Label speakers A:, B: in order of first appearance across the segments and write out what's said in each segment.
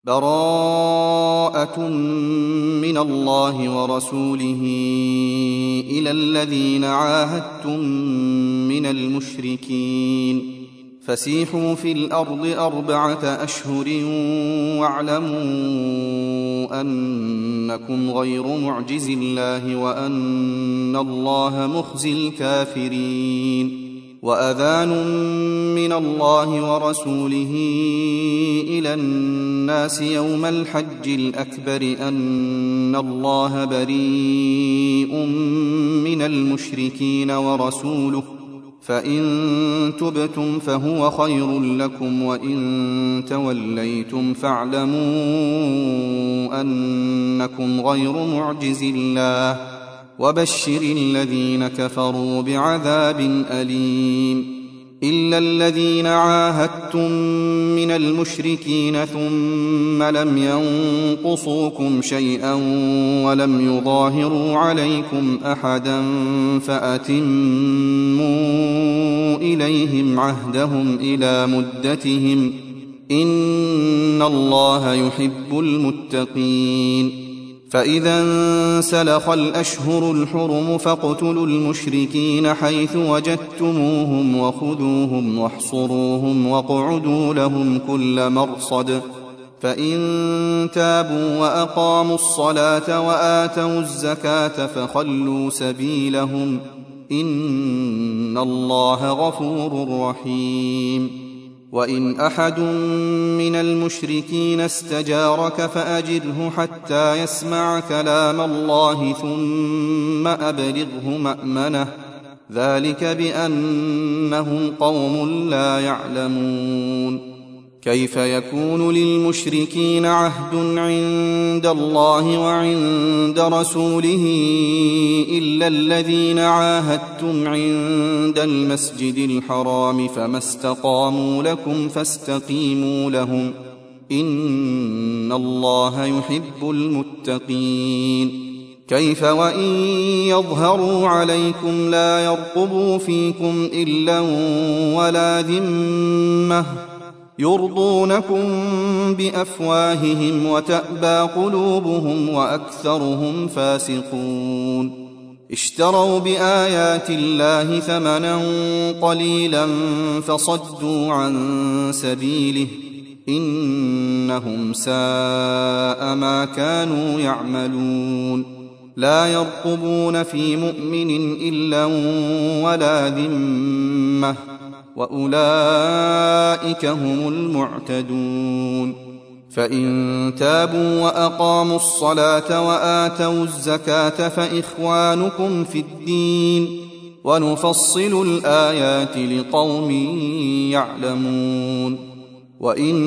A: براءة من الله ورسوله إلى الذين عاهدتم من المشركين فسيحوا في الأرض 4 أشهر واعلموا أنكم غير معجز الله وأن الله مخزي الكافرين وأذان من الله ورسوله إلى الناس يوم الحج الأكبر أن الله بريء من المشركين ورسوله فإن تبتم فهو خير لكم وإن توليتم فاعلموا أنكم غير معجز الله وبشر الذين كفروا بعذاب أليم إلا الذين عاهدتم من المشركين ثم لم ينقصوكم شيئا ولم يظاهروا عليكم أحدا فأتموا إليهم عهدهم إلى مدتهم إن الله يحب المتقين فإذا انسلخ الأشهر الحرم فاقتلوا المشركين حيث وجدتموهم وخذوهم واحصروهم واقعدوا لهم كل مرصد فإن تابوا وأقاموا الصلاة وآتوا الزكاة فخلوا سبيلهم إن الله غفور رحيم وإن أحد من المشركين استجارك فأجره حتى يسمع كلام الله ثم أبلغه مأمنه ذلك بأنهم قوم لا يعلمون كيف يكون للمشركين عهد عند الله وعند رسوله إلا الذين عاهدتم عند المسجد الحرام فما استقاموا لكم فاستقيموا لهم إن الله يحب المتقين كيف وإن يظهروا عليكم لا يرقبوا فيكم إلا ولا ذمة يرضونكم بأفواههم وتأبى قلوبهم وأكثرهم فاسقون اشتروا بآيات الله ثمنا قليلا فصدوا عن سبيله إنهم ساء ما كانوا يعملون لا يرقبون في مؤمن إلا ولا ذمة وأولئك هم المعتدون فإن تابوا وأقاموا الصلاة وآتوا الزكاة فإخوانكم في الدين ونفصل الآيات لقوم يعلمون وإن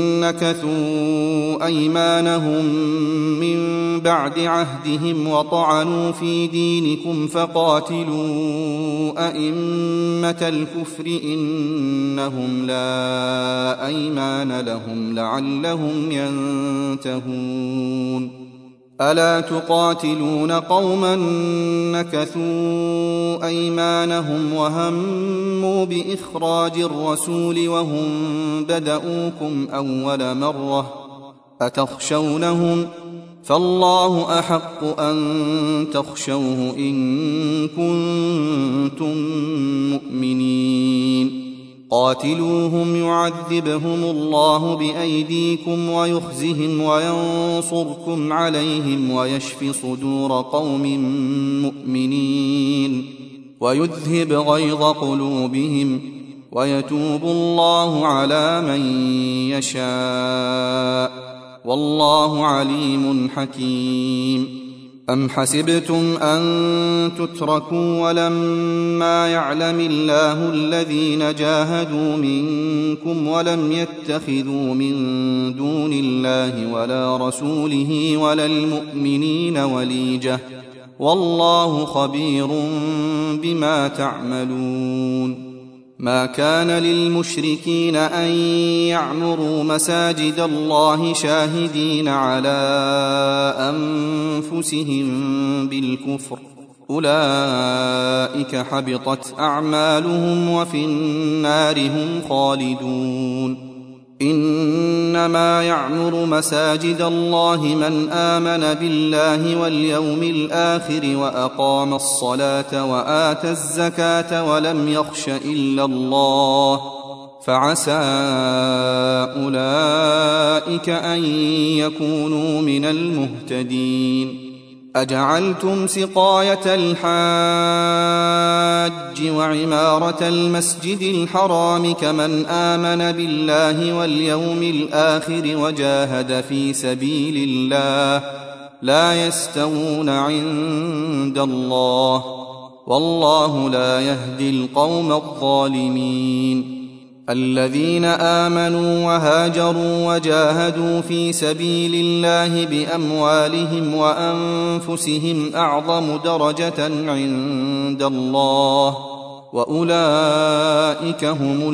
A: نكثوا أيمانهم من بعد عهدهم وطعنوا في دينكم فقاتلوا أئمة الكفر إنهم لا أيمان لهم لعلهم ينتهون ألا تقاتلون قوما نكثوا أيمانهم وهموا بإخراج الرسول وهم بدؤوكم أول مرة أتخشونهم فالله أحق أن تخشوه إن كنتم مؤمنين قاتلوهم يعذبهم الله بأيديكم ويخزهم وينصركم عليهم ويشف صدور قوم مؤمنين ويذهب غيظ قلوبهم ويتوب الله على من يشاء والله عليم حكيم أم حسبتم أن تتركوا ولما يعلم الله الذين جاهدوا منكم ولم يتخذوا من دون الله ولا رسوله ولا المؤمنين وليجة والله خبير بما تعملون ما كان للمشركين أن يعمروا مساجد الله شاهدين على أنفسهم بالكفر أولئك حبطت أعمالهم وفي النار هم خالدون إنما يعمر مساجد الله من آمن بالله واليوم الآخر وأقام الصلاة وآتى الزكاة ولم يخش إلا الله فعسى أولئك أن يكونوا من المهتدين. أجعلتم سقاية الحاج وعمارة المسجد الحرام كمن آمن بالله واليوم الآخر وجاهد في سبيل الله لا يستوون عند الله والله لا يهدي القوم الظالمين. الذين آمنوا وهاجروا وجاهدوا في سبيل الله بأموالهم وأنفسهم أعظم درجة عند الله وأولئك هم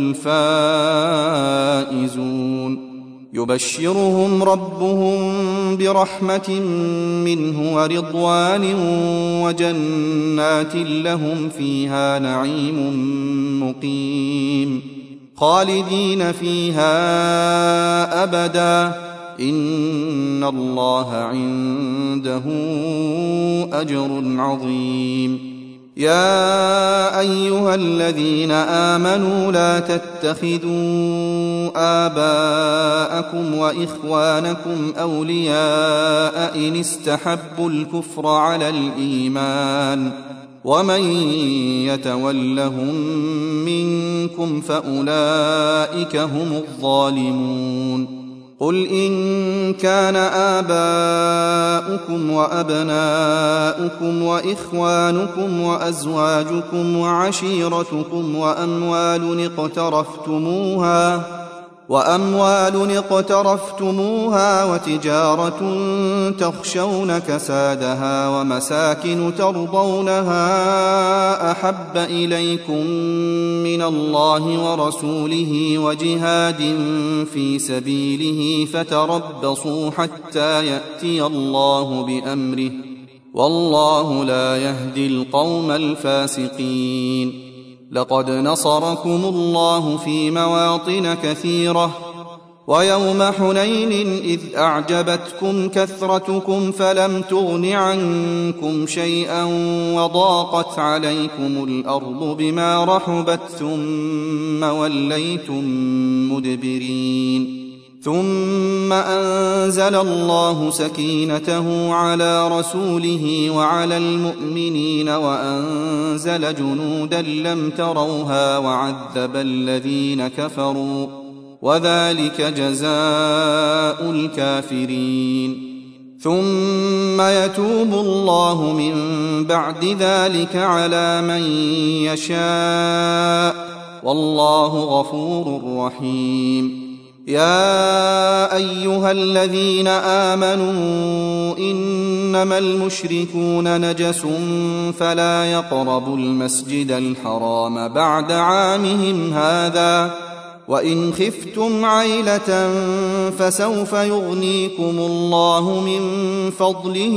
A: الفائزون. يبشرهم ربهم برحمة منه ورضوان وجنات لهم فيها نعيم مقيم خالدين فيها أبدا إن الله عنده أجر عظيم. يا أيها الذين آمنوا لا تتخذوا آباءكم وإخوانكم أولياء إن استحبوا الكفر على الإيمان ومن يتولهم منكم فأولئك هم الظالمون. قل إن كان آباؤكم وأبناؤكم وإخوانكم وأزواجكم وعشيرتكم وأموال اقترفتموها وتجارة تخشون كسادها ومساكن ترضونها أحب إليكم من الله ورسوله وجهاد في سبيله فتربصوا حتى يأتي الله بأمره والله لا يهدي القوم الفاسقين. لقد نصركم الله في مواطن كثيرة ويوم حنين إذ أعجبتكم كثرتكم فلم تغن عنكم شيئا وضاقت عليكم الأرض بما رحبت ثم وليتم مدبرين. ثم أنزل الله سكينته على رسوله وعلى المؤمنين وأنزل جنودا لم تروها وعذب الذين كفروا وذلك جزاء الكافرين. ثم يتوب الله من بعد ذلك على من يشاء والله غفور رحيم. يا أيها الذين آمنوا إنما المشركون نجس فلا يقربوا المسجد الحرام بعد عامهم هذا وإن خفتم عيلة فسوف يغنيكم الله من فضله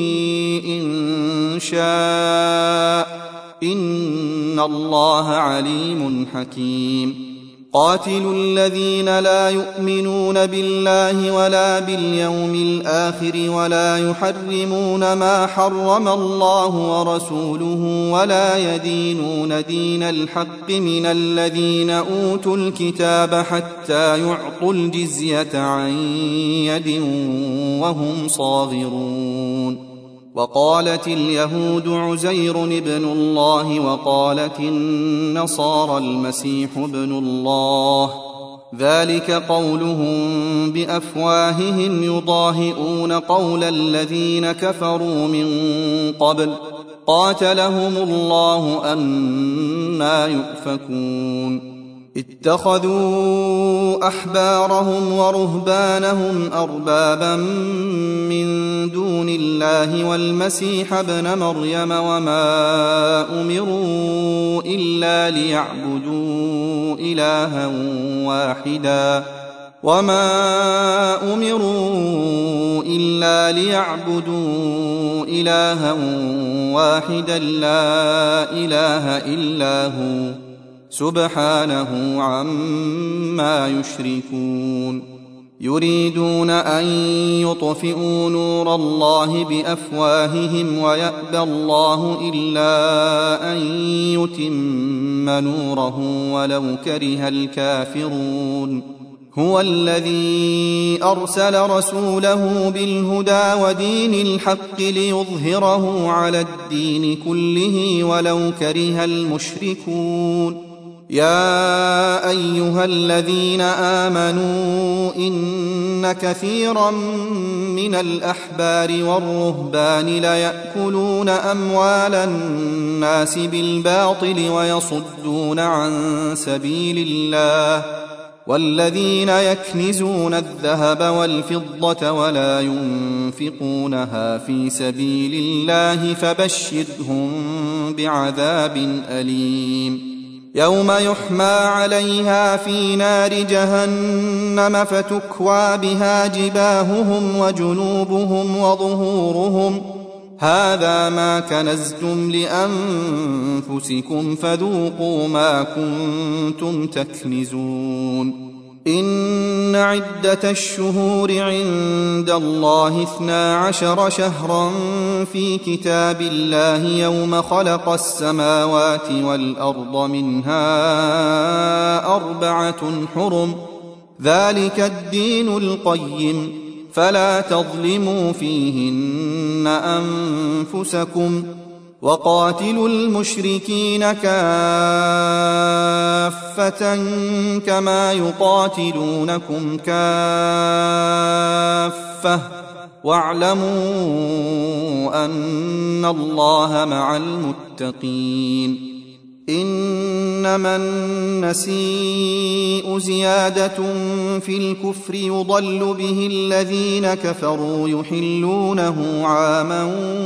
A: إن شاء إن الله عليم حكيم. قاتلوا الذين لا يؤمنون بالله ولا باليوم الآخر ولا يحرمون ما حرم الله ورسوله ولا يدينون دين الحق من الذين أوتوا الكتاب حتى يعطوا الجزية عن يد وهم صاغرون. وقالت اليهود عزير ابن الله وقالت النصارى المسيح ابن الله ذلك قولهم بأفواههم يضاهئون قول الذين كفروا من قبل قاتلهم الله أنى يؤفكون. اتخذوا أحبارهم ورهبانهم أربابا من دون الله والمسيح ابن مريم وما أمروا إلا ليعبدوا إلها واحدا لا إله إلا هو سبحانه عما يشركون يريدون أن يطفئوا نور الله بأفواههم ويأبى الله إلا أن يتم نوره ولو كره الكافرون هو الذي أرسل رسوله بالهدى ودين الحق ليظهره على الدين كله ولو كره المشركون يا أيها الذين آمنوا إن كثيرا من الأحبار والرهبان ليأكلون أموال الناس بالباطل ويصدون عن سبيل الله والذين يكنزون الذهب والفضة ولا ينفقونها في سبيل الله فبشرهم بعذاب أليم يوم يحمى عليها في نار جهنم فتكوى بها جباههم وجنوبهم وظهورهم هذا ما كنزتم لأنفسكم فذوقوا ما كنتم تكنزون إن عدة الشهور عند الله 12 شهرا في كتاب الله يوم خلق السماوات والأرض منها 4 حرم ذلك الدين القيم فلا تظلموا فيهن أنفسكم وقاتلوا المشركين كافة كما يقاتلونكم كافة واعلموا أن الله مع المتقين إنما النسيء زيادة في الكفر يضل به الذين كفروا يحلونه عاما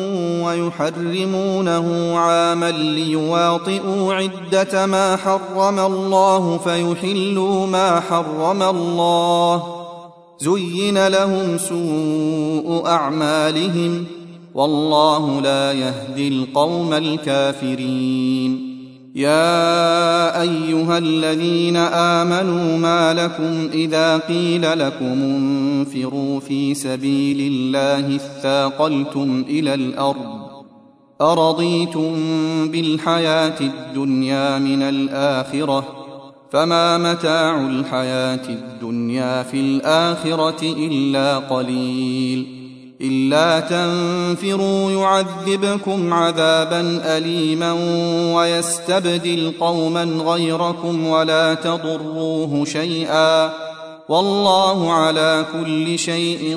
A: ويحرمونه عاما ليواطئوا عدة ما حرم الله فيحلوا ما حرم الله زين لهم سوء أعمالهم والله لا يهدي القوم الكافرين يا أيها الذين آمنوا ما لكم إذا قيل لكم انفروا في سبيل الله اثاقلتم إلى الأرض أرضيتم بالحياة الدنيا من الآخرة فما متاع الحياة الدنيا في الآخرة إلا قليل إلا تنفروا يعذبكم عذابا أليما ويستبدل قوما غيركم ولا تضروه شيئا والله على كل شيء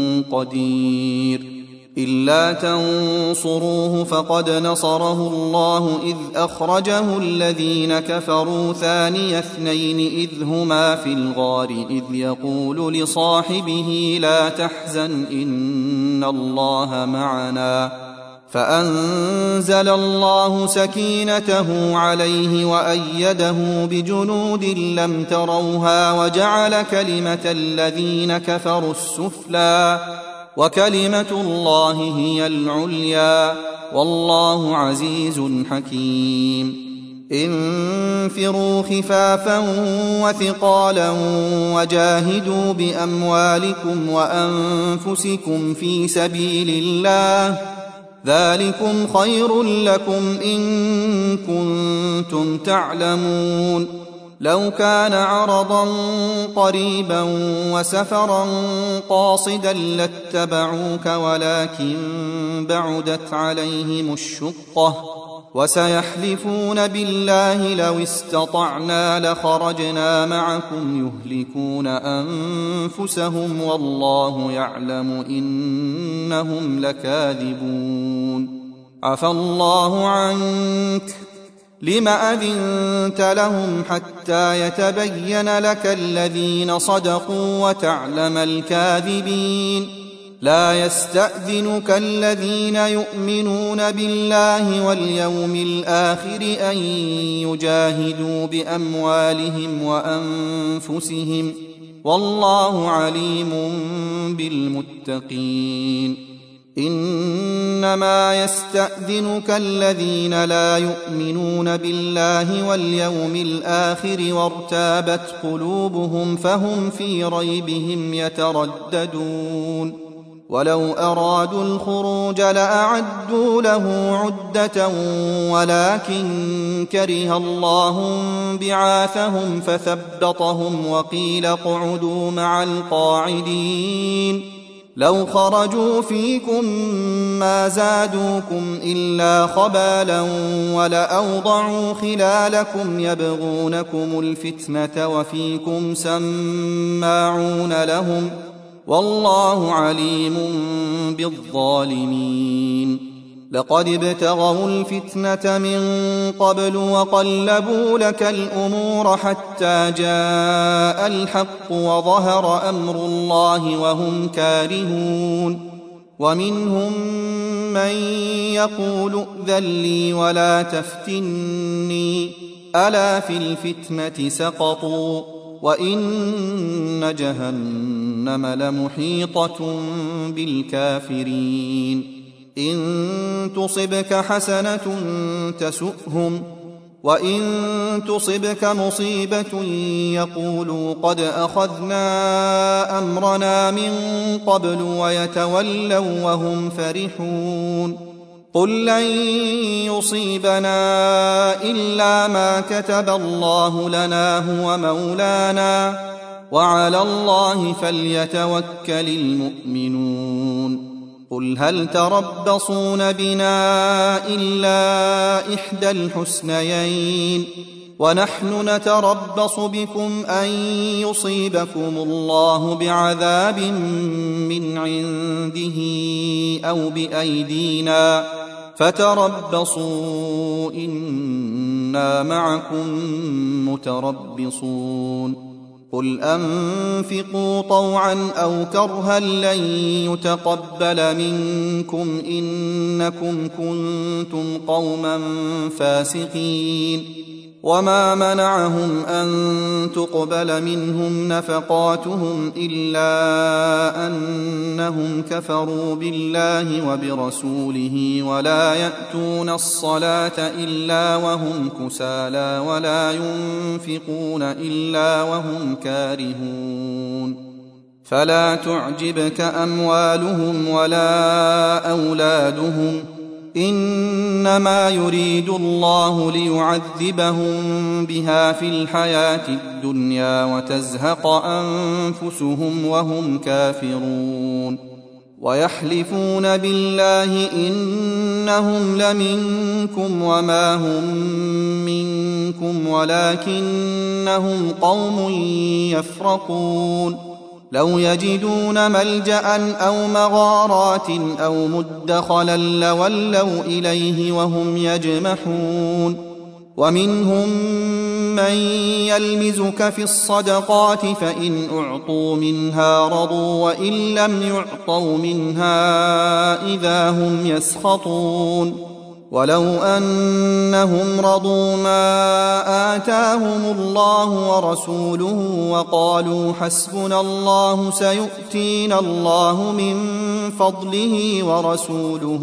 A: قدير إلا تنصروه فقد نصره الله إذ أخرجه الذين كفروا ثاني اثنين إذ هما في الغار إذ يقول لصاحبه لا تحزن إن الله معنا فأنزل الله سكينته عليه وأيده بجنود لم تروها وجعل كلمة الذين كفروا السفلى وكلمة الله هي العليا والله عزيز حكيم انفروا خفافا وثقالا وجاهدوا بأموالكم وأنفسكم في سبيل الله ذلكم خير لكم إن كنتم تعلمون لو كان عرضا قريبا وسفرا قاصدا لاتبعوك ولكن بعدت عليهم الشقة وسيحلفون بالله لو استطعنا لخرجنا معكم يهلكون أنفسهم والله يعلم إنهم لكاذبون عفى الله عنك لم أذنت لهم حتى يتبين لك الذين صدقوا وتعلم الكاذبين لا يستأذنك الذين يؤمنون بالله واليوم الآخر أن يجاهدوا بأموالهم وأنفسهم والله عليم بالمتقين إنما يستأذنك الذين لا يؤمنون بالله واليوم الآخر وارتابت قلوبهم فهم في ريبهم يترددون ولو أرادوا الخروج لأعدوا له عدة ولكن كره الله بعاثهم فثبطهم وقيل اقعدوا مع القاعدين لو خرجوا فيكم ما زادوكم إلا خبالا ولأوضعوا خلالكم يبغونكم الفتنة وفيكم سماعون لهم والله عليم بالظالمين لقد ابتغوا الفتنة من قبل وقلبوا لك الأمور حتى جاء الحق وظهر أمر الله وهم كارهون ومنهم من يقول ائذن لي ولا تفتني ألا في الفتنة سقطوا وإن جهنم لمحيطة بالكافرين إن تصبك حسنة تسؤهم وإن تصبك مصيبة يقولوا قد أخذنا أمرنا من قبل ويتولوا وهم فرحون قل لن يصيبنا إلا ما كتب الله لنا هو مولانا وعلى الله فليتوكل المؤمنون قل هل تربصون بنا إلا إحدى الحسنيين ونحن نتربص بكم أن يصيبكم الله بعذاب من عنده أو بأيدينا فتربصوا إنا معكم متربصون قل أنفقوا طوعا أو كرها لن يتقبل منكم إنكم كنتم قوما فاسقين وما منعهم أن تقبل منهم نفقاتهم إلا أنهم كفروا بالله وبرسوله ولا يأتون الصلاة إلا وهم كسالى ولا ينفقون إلا وهم كارهون فلا تعجبك أموالهم ولا أولادهم إنما يريد الله ليعذبهم بها في الحياة الدنيا وتزهق أنفسهم وهم كافرون ويحلفون بالله إنهم لمنكم وما هم منكم ولكنهم قوم يفرقون لو يجدون ملجأ أو مغارات أو مدخلا لولوا إليه وهم يجمحون ومنهم من يلمزك في الصدقات فإن أعطوا منها رضوا وإن لم يعطوا منها إذا هم يسخطون ولو أنهم رضوا ما آتاهم الله ورسوله وقالوا حسبنا الله سيؤتينا الله من فضله ورسوله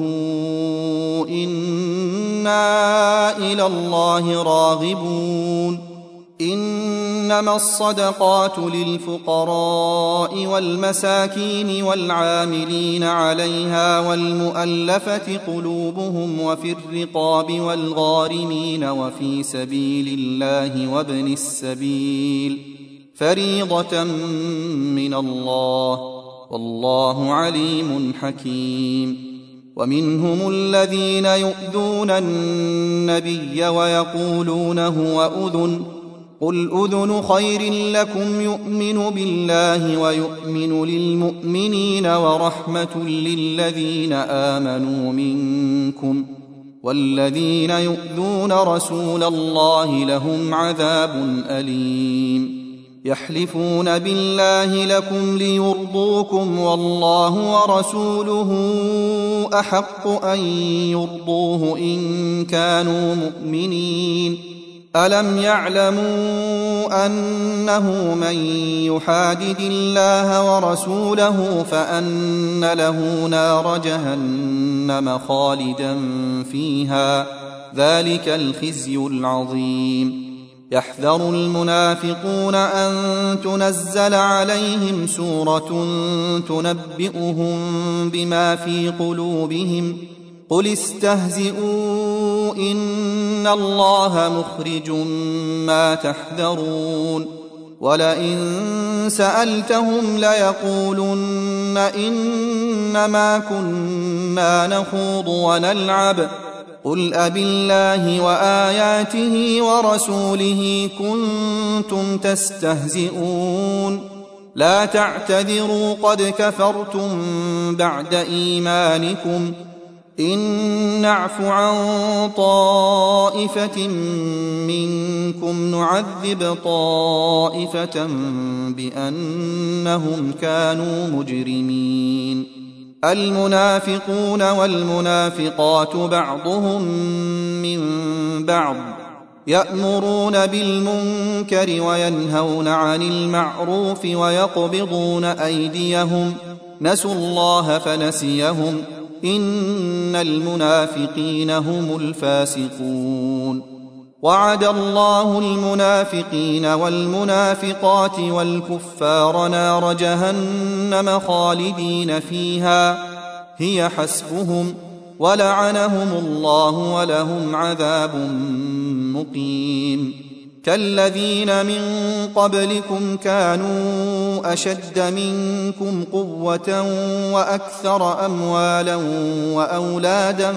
A: إنا إلى الله راغبون إنما الصدقات للفقراء والمساكين والعاملين عليها والمؤلفة قلوبهم وفي الرقاب والغارمين وفي سبيل الله وابن السبيل فريضة من الله والله عليم حكيم ومنهم الذين يؤذون النبي ويقولون هو أذن قل أذن خير لكم يؤمن بالله ويؤمن للمؤمنين ورحمة للذين آمنوا منكم والذين يؤذون رسول الله لهم عذاب أليم يحلفون بالله لكم ليرضوكم والله ورسوله أحق أن يرضوه إن كانوا مؤمنين ألم يعلموا أنه من يحادد الله ورسوله فأن له نار جهنم خالدا فيها ذلك الخزي العظيم يحذر المنافقون أن تنزل عليهم سورة تنبئهم بما في قلوبهم قل استهزئوا إن الله مخرج ما تحذرون ولئن سألتهم ليقولن إنما كنا نخوض ونلعب قل أبالله وآياته ورسوله كنتم تستهزئون لا تعتذروا قد كفرتم بعد إيمانكم إن نعف عن طائفة منكم نعذب طائفة بأنهم كانوا مجرمين المنافقون والمنافقات بعضهم من بعض يأمرون بالمنكر وينهون عن المعروف ويقبضون أيديهم نسوا الله فنسيهم إن المنافقين هم الفاسقون وعد الله المنافقين والمنافقات والكفار نار جهنم خالدين فيها هي حسبهم ولعنهم الله ولهم عذاب مقيم كالذين من قبلكم كانوا أشد منكم قوة وأكثر أموالا وأولادا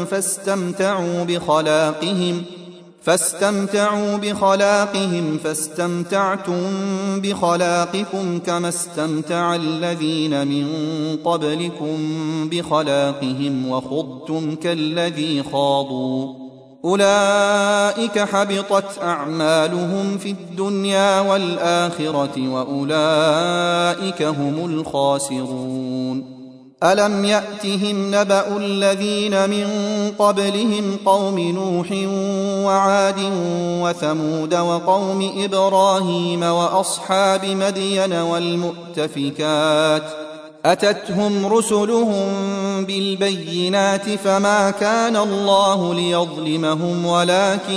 A: فاستمتعوا بخلاقهم فاستمتعتم بخلاقكم كما استمتع الذين من قبلكم بخلاقهم وخضتم كالذي خاضوا أولئك حبطت أعمالهم في الدنيا والآخرة وأولئك هم الخاسرون ألم يأتهم نبأ الذين من قبلهم قوم نوح وعاد وثمود وقوم إبراهيم وأصحاب مدين والمؤتفكات أتتهم رسلهم بالبينات فما كان الله ليظلمهم ولكن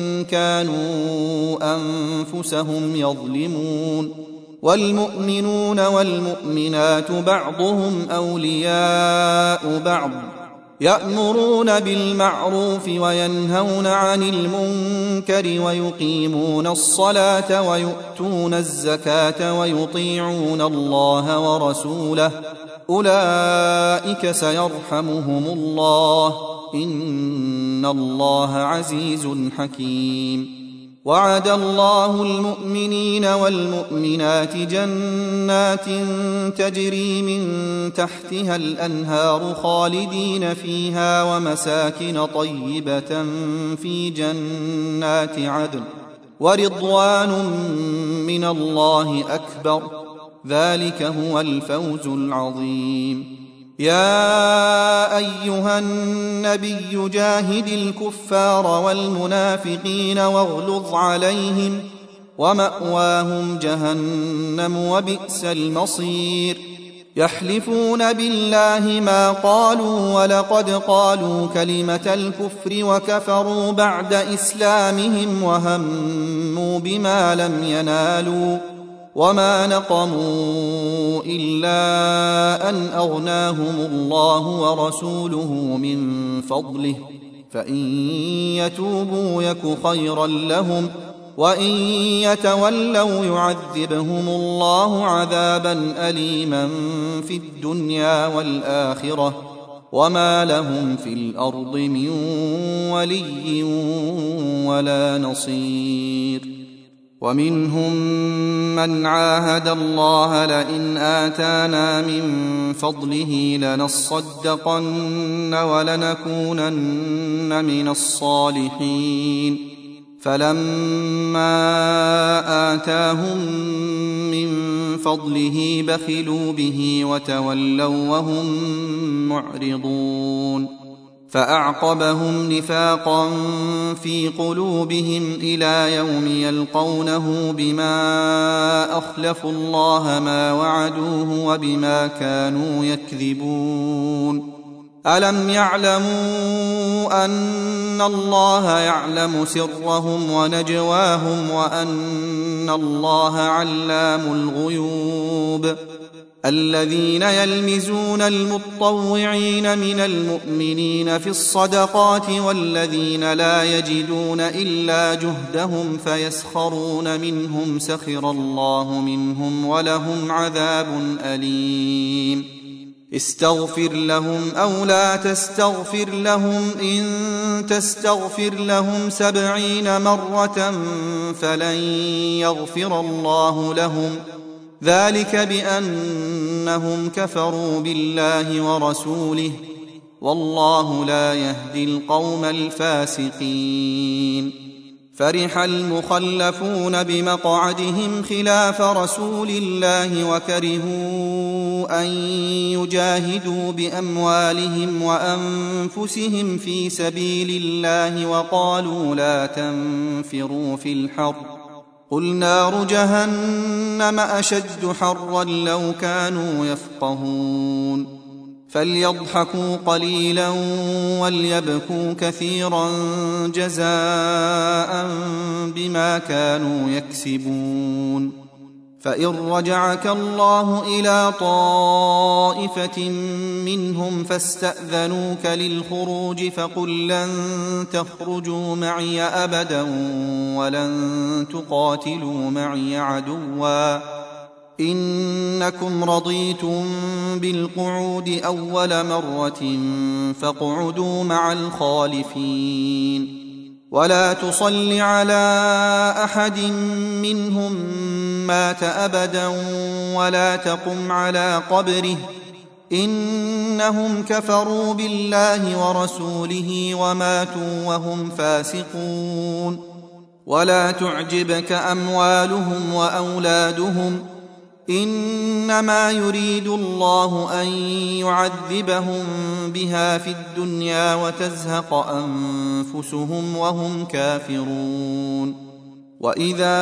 A: كانوا أنفسهم يظلمون والمؤمنون والمؤمنات بعضهم أولياء بعض يأمرون بالمعروف وينهون عن المنكر ويقيمون الصلاة ويؤتون الزكاة ويطيعون الله ورسوله أولئك سيرحمهم الله إن الله عزيز حكيم وعد الله المؤمنين والمؤمنات جنات تجري من تحتها الأنهار خالدين فيها ومساكن طيبة في جنات عدن ورضوان من الله أكبر ذلك هو الفوز العظيم يا أيها النبي جاهد الكفار والمنافقين واغلظ عليهم ومأواهم جهنم وبئس المصير يحلفون بالله ما قالوا ولقد قالوا كلمة الكفر وكفروا بعد إسلامهم وهموا بما لم ينالوا وما نقموا إلا أن أغناهم الله ورسوله من فضله فإن يتوبوا يك خيرا لهم وإن يتولوا يعذبهم الله عذابا أليما في الدنيا والآخرة وما لهم في الأرض من ولي ولا نصير ومنهم من عاهد الله لئن آتانا من فضله لنصدقن ولنكونن من الصالحين فلما آتاهم من فضله بخلوا به وتولوا وهم معرضون فأعقبهم نفاقا في قلوبهم إلى يوم يلقونه بما أخلفوا الله ما وعدوه وبما كانوا يكذبون. ألم يعلموا أن الله يعلم سرهم ونجواهم وأن الله علام الغيوب؟ الذين يلمزون المطوعين من المؤمنين في الصدقات والذين لا يجدون إلا جهدهم فيسخرون منهم سخر الله منهم ولهم عذاب أليم. استغفر لهم أو لا تستغفر لهم إن تستغفر لهم 70 مرة فلن يغفر الله لهم، ذلك بأنهم كفروا بالله ورسوله، والله لا يهدي القوم الفاسقين. فرح المخلفون بمقعدهم خلاف رسول الله وكرهوا أن يجاهدوا بأموالهم وأنفسهم في سبيل الله وقالوا لا تنفروا في الحر، قل نار جهنم أشد حرا لو كانوا يفقهون. فليضحكوا قليلا وليبكوا كثيرا جزاء بما كانوا يكسبون. فإن رجعك الله إلى طائفة منهم فاستأذنوك للخروج فقل لن تخرجوا معي أبدا ولن تقاتلوا معي عدوا، إنكم رضيتم بالقعود أول مرة فاقعدوا مع الخالفين. ولا تصل على أحد منهم مات أبدا ولا تقم على قبره، إنهم كفروا بالله ورسوله وماتوا وهم فاسقون. ولا تعجبك أموالهم وأولادهم، إنما يريد الله أن يعذبهم بها في الدنيا وتزهق أنفسهم وهم كافرون. وإذا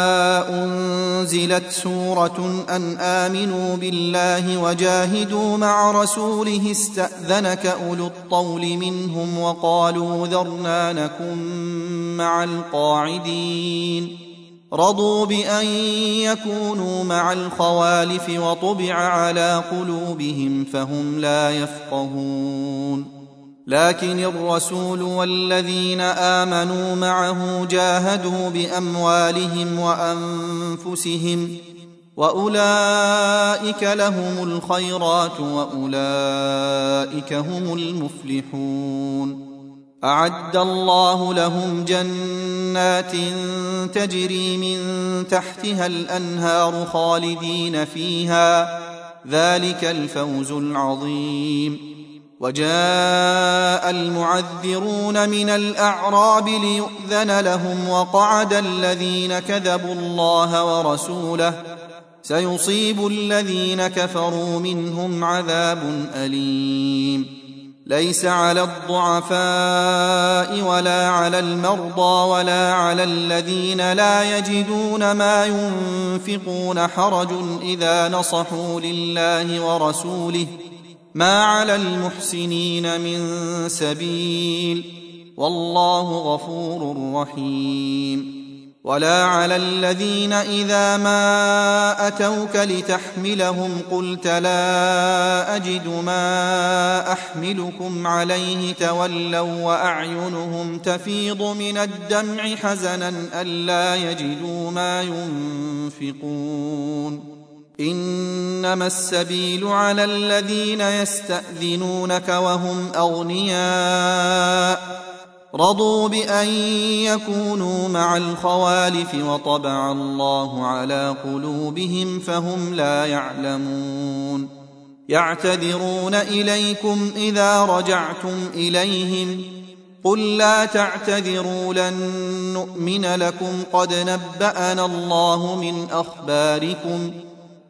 A: أنزلت سورة أن آمنوا بالله وجاهدوا مع رسوله استأذنك أولو الطول منهم وقالوا ذرنا نكن مع القاعدين، رضوا بأن يكونوا مع الخوالف وطبع على قلوبهم فهم لا يفقهون. لكن الرسول والذين آمنوا معه جاهدوا بأموالهم وأنفسهم وأولئك لهم الخيرات وأولئك هم المفلحون. أعد الله لهم جنات تجري من تحتها الأنهار خالدين فيها، ذلك الفوز العظيم. وجاء المعذرون من الأعراب ليؤذن لهم وقعد الذين كذبوا الله ورسوله، سيصيب الذين كفروا منهم عذاب أليم. ليس على الضعفاء ولا على المرضى ولا على الذين لا يجدون ما ينفقون حرج إذا نصحوا لله ورسوله، ما على المحسنين من سبيل، والله غفور رحيم. ولا على الذين إذا ما أتوك لتحملهم قلت لا أجد ما أحملكم عليه تولوا وأعينهم تفيض من الدمع حزنا ألا يجدوا ما ينفقون. إنما السبيل على الذين يستأذنونك وهم أغنياء رضوا بأن يكونوا مع الخوالف وطبع الله على قلوبهم فهم لا يعلمون. يعتذرون إليكم إذا رجعتم إليهم، قل لا تعتذروا لن نؤمن لكم قد نبأنا الله من أخباركم،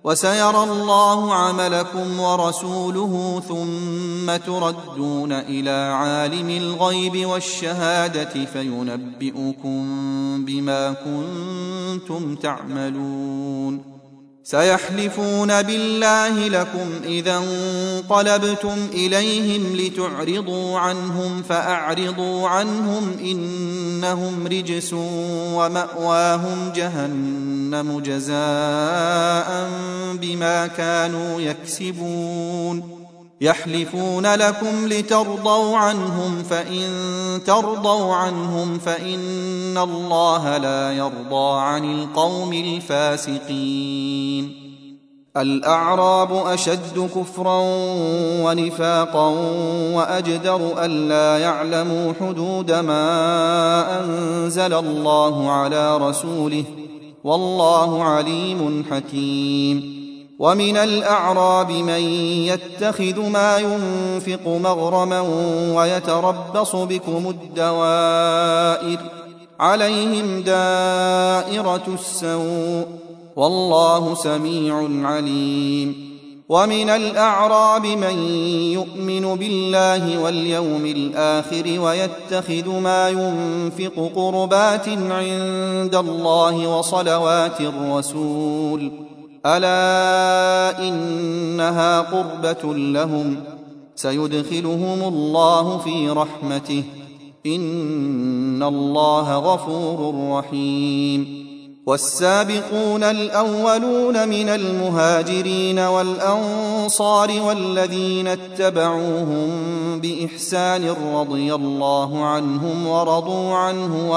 A: وسيرى الله عملكم ورسوله ثم تردون إلى عالم الغيب والشهادة فينبئكم بما كنتم تعملون سيحلفون بالله لكم إذا انقلبتم إليهم لتعرضوا عنهم فأعرضوا عنهم إنهم رجس ومأواهم جهنم جزاء بما كانوا يكسبون يحلفون لكم لترضوا عنهم فإن ترضوا عنهم فإن الله لا يرضى عن القوم الفاسقين الأعراب أشد كفرا ونفاقا وأجدر ألا يعلموا حدود ما أنزل الله على رسوله والله عليم حكيم ومن الأعراب من يتخذ ما ينفق مغرما ويتربص بكم الدوائر عليهم دائرة السوء والله سميع عليم ومن الأعراب من يؤمن بالله واليوم الآخر ويتخذ ما ينفق قربات عند الله وصلوات الرسول ألا إنها قربة لهم سيدخلهم الله في رحمته إن الله غفور رحيم والسابقون الأولون من المهاجرين والأنصار والذين اتبعوهم بإحسان رضي الله عنهم ورضوا عنه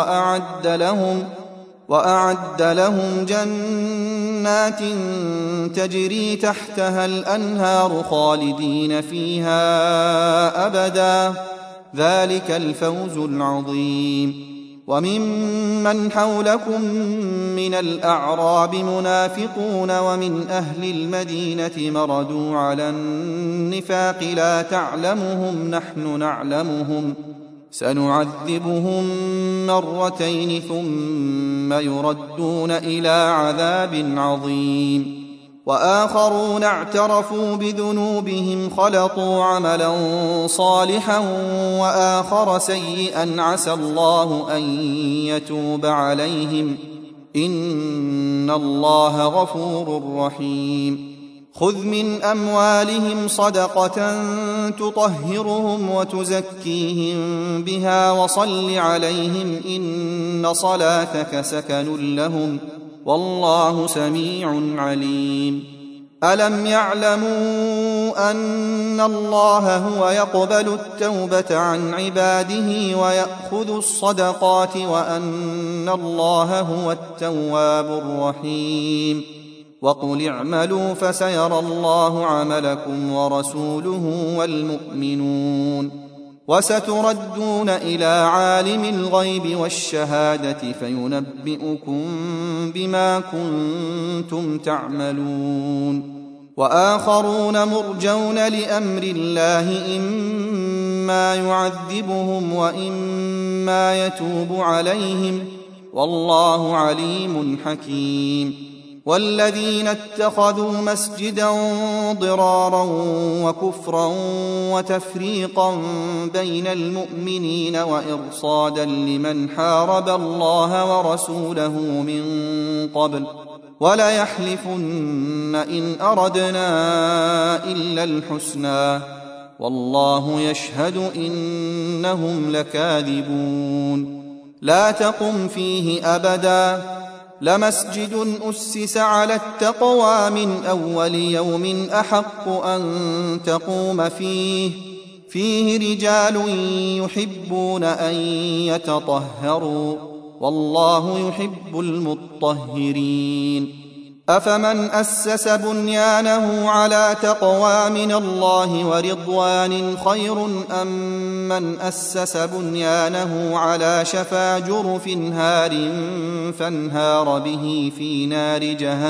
A: وأعد لهم جنات تجري تحتها الأنهار خالدين فيها أبدا ذلك الفوز العظيم وممن حولكم من الأعراب منافقون ومن أهل المدينة مردوا على النفاق لا تعلمهم نحن نعلمهم سنعذبهم مرتين ثم يردون إلى عذاب عظيم وآخرون اعترفوا بذنوبهم خلطوا عملا صالحا وآخر سيئا عسى الله أن يتوب عليهم إن الله غفور رحيم خذ من أموالهم صدقة تطهرهم وتزكيهم بها وصل عليهم إن صلاتك سكن لهم والله سميع عليم ألم يعلموا أن الله هو يقبل التوبة عن عباده ويأخذ الصدقات وأن الله هو التواب الرحيم وقل اعملوا فسيرى الله عملكم ورسوله والمؤمنون وستردون إلى عالم الغيب والشهادة فينبئكم بما كنتم تعملون وآخرون مرجون لأمر الله إما يعذبهم وإما يتوب عليهم والله عليم حكيم والذين اتخذوا مسجدا ضرارا وكفرا وتفريقا بين المؤمنين وإرصادا لمن حارب الله ورسوله من قبل وليحلفن إن أردنا إلا الحسنى والله يشهد إنهم لكاذبون لا تقم فيه أبدا لمسجد أسس على التقوى من أول يوم أحق أن تقوم فيه رجال يحبون أن يتطهروا والله يحب المطهرين أفمن أسس بنيانه على تقوى من الله ورضوان خير أم من أسس بنيانه على شفا جرف هار فانهار به في نار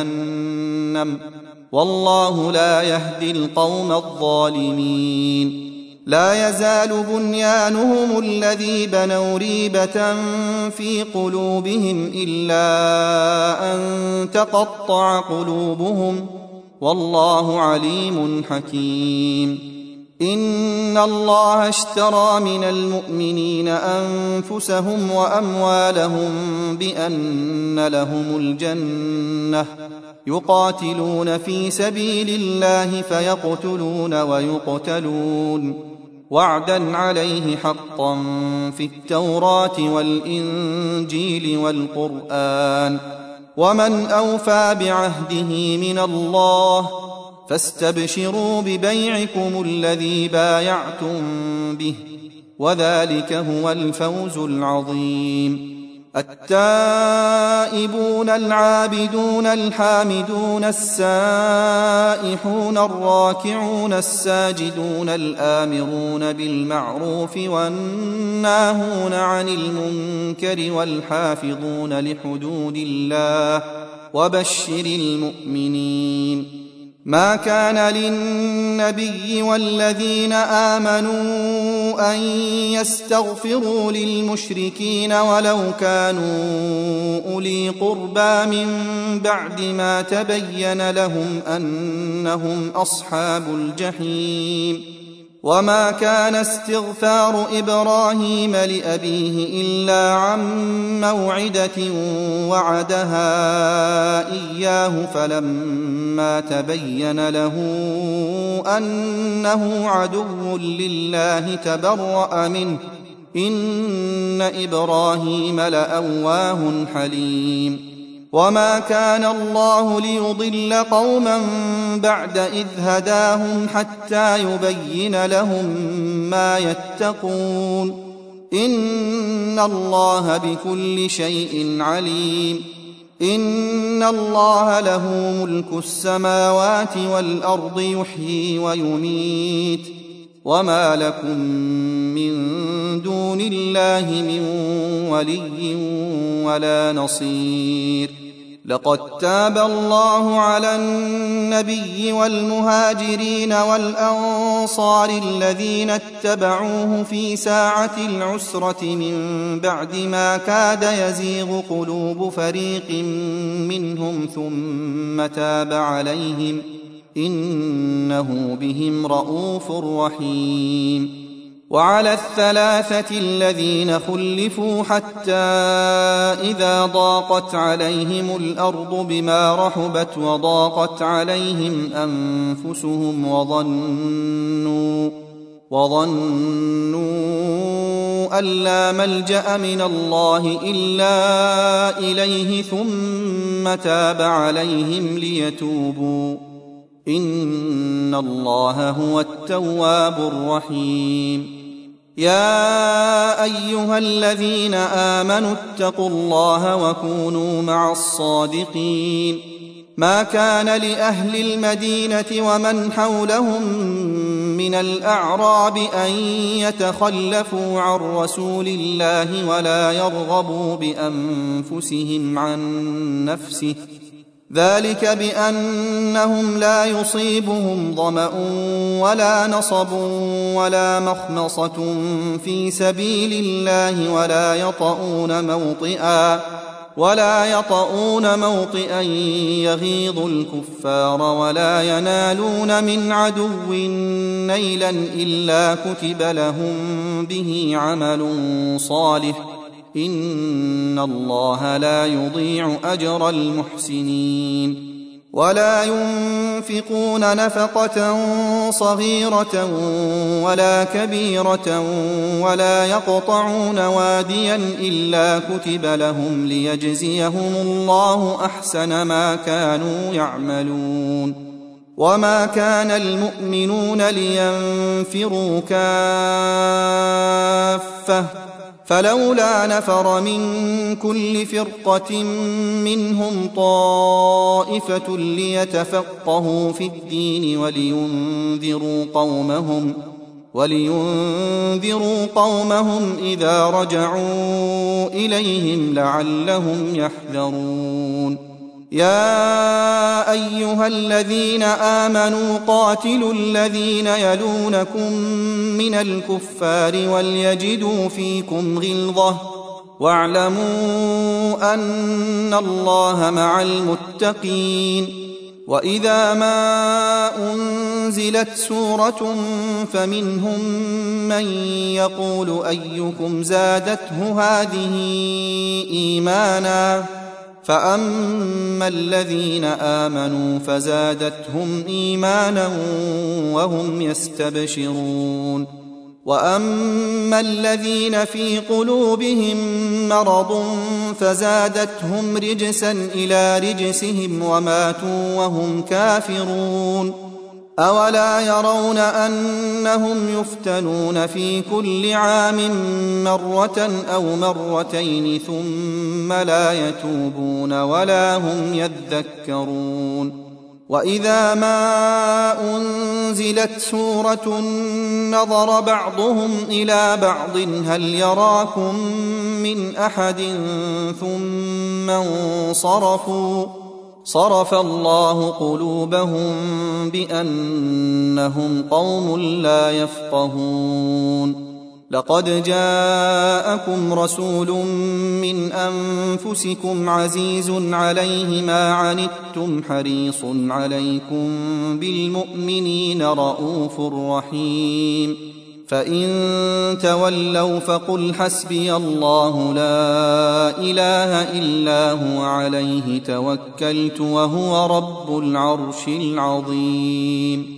A: جهنم والله لا يهدي القوم الظالمين لا يزال بنيانهم الذي بنوا ريبة في قلوبهم إلا أن تقطع قلوبهم والله عليم حكيم. إن الله اشترى من المؤمنين أنفسهم وأموالهم بأن لهم الجنة يقاتلون في سبيل الله فيقتلون ويقتلون وعدا عليه حقا في التوراة والإنجيل والقرآن ومن أوفى بعهده من الله فاستبشروا ببيعكم الذي بايعتم به وذلك هو الفوز العظيم. التائبون العابدون الحامدون السائحون الراكعون الساجدون الآمرون بالمعروف والناهون عن المنكر والحافظون لحدود الله وبشر المؤمنين. ما كان للنبي والذين آمنوا أن يستغفروا للمشركين ولو كانوا أولي قربى من بعد ما تبين لهم أنهم أصحاب الجحيم. وما كان استغفار إبراهيم لأبيه إلا عن موعدة وعدها إياه فلما تبين له أنه عدو لله تبرأ منه إن إبراهيم لأواه حليم. وما كان الله ليضل قوما بعد إذ هداهم حتى يبين لهم ما يتقون إن الله بكل شيء عليم. إن الله له ملك السماوات والأرض يحيي ويميت وما لكم من دون الله من ولي ولا نصير. لقد تاب الله على النبي والمهاجرين والأنصار الذين اتبعوه في ساعة العسرة من بعد ما كاد يزيغ قلوب فريق منهم ثم تاب عليهم إنه بهم رءوف رحيم. وعلى الثلاثة الذين خلفوا حتى إذا ضاقت عليهم الأرض بما رحبت وضاقت عليهم أنفسهم وظنوا أن لا ملجأ من الله إلا إليه ثم تاب عليهم ليتوبوا إن الله هو التواب الرحيم. يا أيها الذين آمنوا اتقوا الله وكونوا مع الصادقين. ما كان لأهل المدينة ومن حولهم من الأعراب أن يتخلفوا عن رسول الله ولا يرغبوا بأنفسهم عن نفسه ذلك بأنهم لا يصيبهم ظمأ ولا نصب ولا مخمصة في سبيل الله ولا يطؤون موطئا يغيظ الكفار ولا ينالون من عدو نيلا إلا كتب لهم به عمل صالح إن الله لا يضيع أجر المحسنين. ولا ينفقون نفقة صغيرة ولا كبيرة ولا يقطعون واديا إلا كتب لهم ليجزيهم الله أحسن ما كانوا يعملون. وما كان المؤمنون لينفروا كافة فلولا نفر من كل فرقة منهم طائفة ليتفقهوا في الدين ولينذروا قومهم إذا رجعوا إليهم لعلهم يحذرون. يا أيها الذين آمنوا قاتلوا الذين يلونكم من الكفار وليجدوا فيكم غلظة واعلموا أن الله مع المتقين. وإذا ما أنزلت سورة فمنهم من يقول أيكم زادته هذه إيمانا فأما الذين آمنوا فزادتهم إيمانا وهم يستبشرون وأما الذين في قلوبهم مرض فزادتهم رجسا إلى رجسهم وماتوا وهم كافرون أولا يرون أنهم يفتنون في كل عام مرة أو مرتين ثم لا يتوبون ولا هم يذكرون وإذا ما أنزلت سورة نظر بعضهم إلى بعض هل يراكم من أحد ثم انصرفوا صرف الله قلوبهم بأنهم قوم لا يفقهون لقد جاءكم رسول من أنفسكم عزيز عليه ما عنتم حريص عليكم بالمؤمنين رؤوف رحيم فإن تولوا فقل حسبي الله لا إله إلا هو عليه توكلت وهو رب العرش العظيم